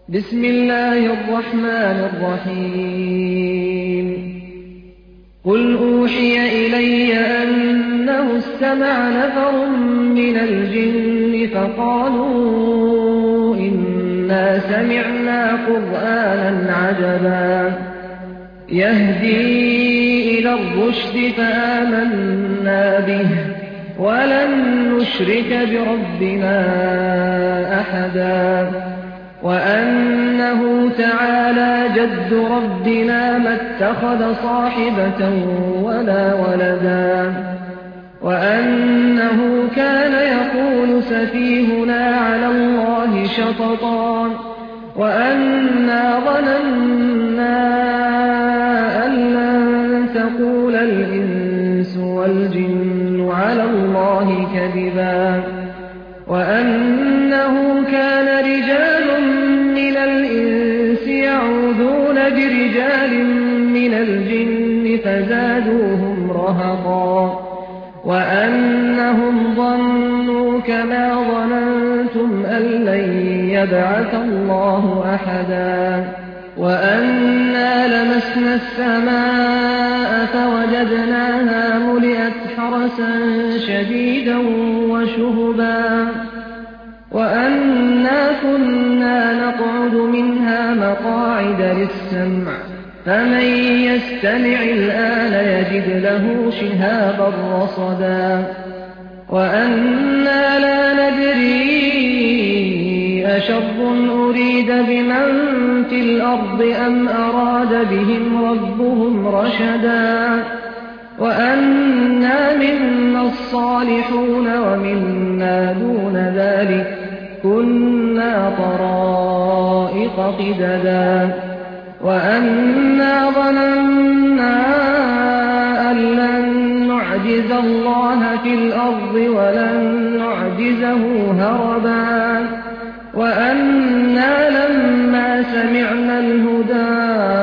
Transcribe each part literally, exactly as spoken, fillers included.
بسم الله الرحمن الرحيم قل أوحي إلي أنه استمع نفر من الجن فقالوا إنا سمعنا قرآنا عجبا يهدي إلى الرشد فآمنا به ولن نشرك بربنا أحدا وأنه تعالى جد ربنا ما اتخذ صاحبة ولا ولدا وأنه كان يقول سفيهنا على الله شططا وأنا ظننا أن لن تقول الإنس والجن على الله كذبا وأنه كان رجال من الإنس يعوذون برجال من الجن فزادوهم رهقا وأنهم ظنوا كما ظننتم أن لن يبعث الله أحدا وأنا لمسنا السماء فوجدناها ملئت حرسا شديدا وشهبا وأنا كنا نقعد منها مقاعد للسمع فمن يستمع الآن يجد له شهابا رصدا وأنا لا ندري أشر أريد بمن في الأرض أم أراد بهم ربهم رشدا وأنا منا الصالحون ومنا دون ذلك كنا طرائق قددا وأنا ظننا أن لن نعجز الله في الأرض ولن نعجزه هربا وأنا لما سمعنا الهدى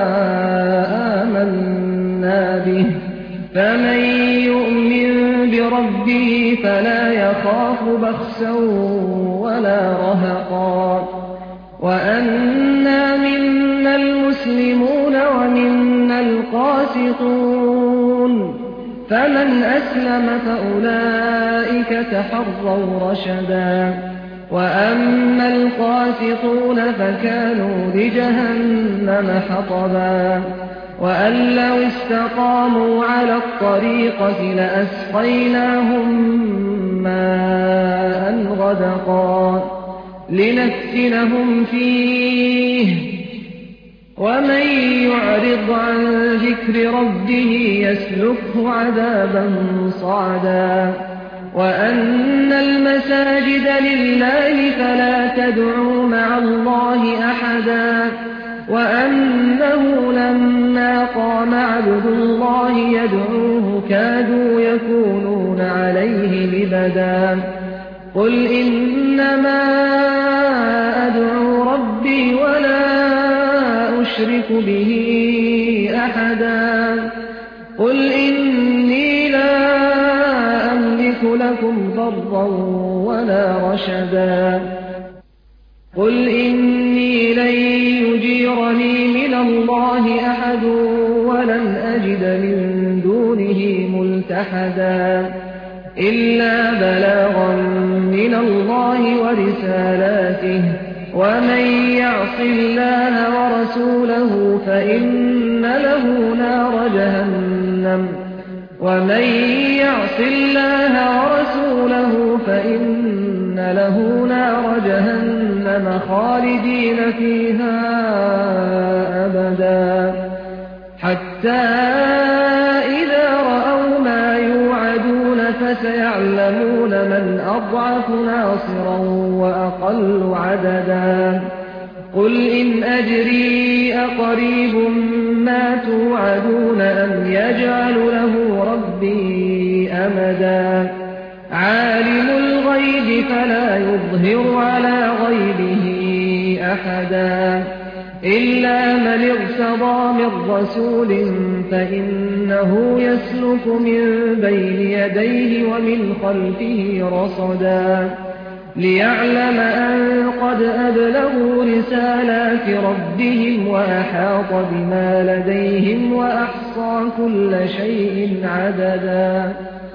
آمنا به فمن يؤمن بربه فلا يخاف بخسا ولا رهقا وأنا منا المسلمون ومنا القاسطون فمن أسلم فأولئك تحروا رشدا وأما القاسطون فكانوا لجهنم حطبا وأن لو استقاموا على الطريقة لأسقيناهم ماء غدقا لنفتنهم فيه ومن يعرض عن ذكر ربه يسلكه عذابا صعدا وأن المساجد لله فلا تدعوا مع الله أحدا وأنه لما قام عبد الله يدعوه كادوا يكونون عليه لبدا قل إنما أدعو ربي ولا أشرك به أحدا قل إني لا أملك لكم ضرا ولا رشدا قل إني لن يجيرني من الله أحد ولن أجد من دونه ملتحدا إلا بلاغا من الله ورسالاته ومن يعص الله ورسوله فإن له نار جهنم ومن يعص الله ورسوله فإن له نار جهنم خالدين فيها أبدا حتى إذا رأوا ما يوعدون فسيعلمون من أضعف ناصرا وأقل عددا قل إن أجري أقريب ما توعدون أم يجعل له ربي أمدا عالم الغيب فلا يظهر على غيبه أحدا إلا من ارتضى من رسول فإنه يسلك من بين يديه ومن خلفه رصدا ليعلم أن قد أبلغوا رسالات ربهم وأحاط بما لديهم وأحصى كل شيء عددا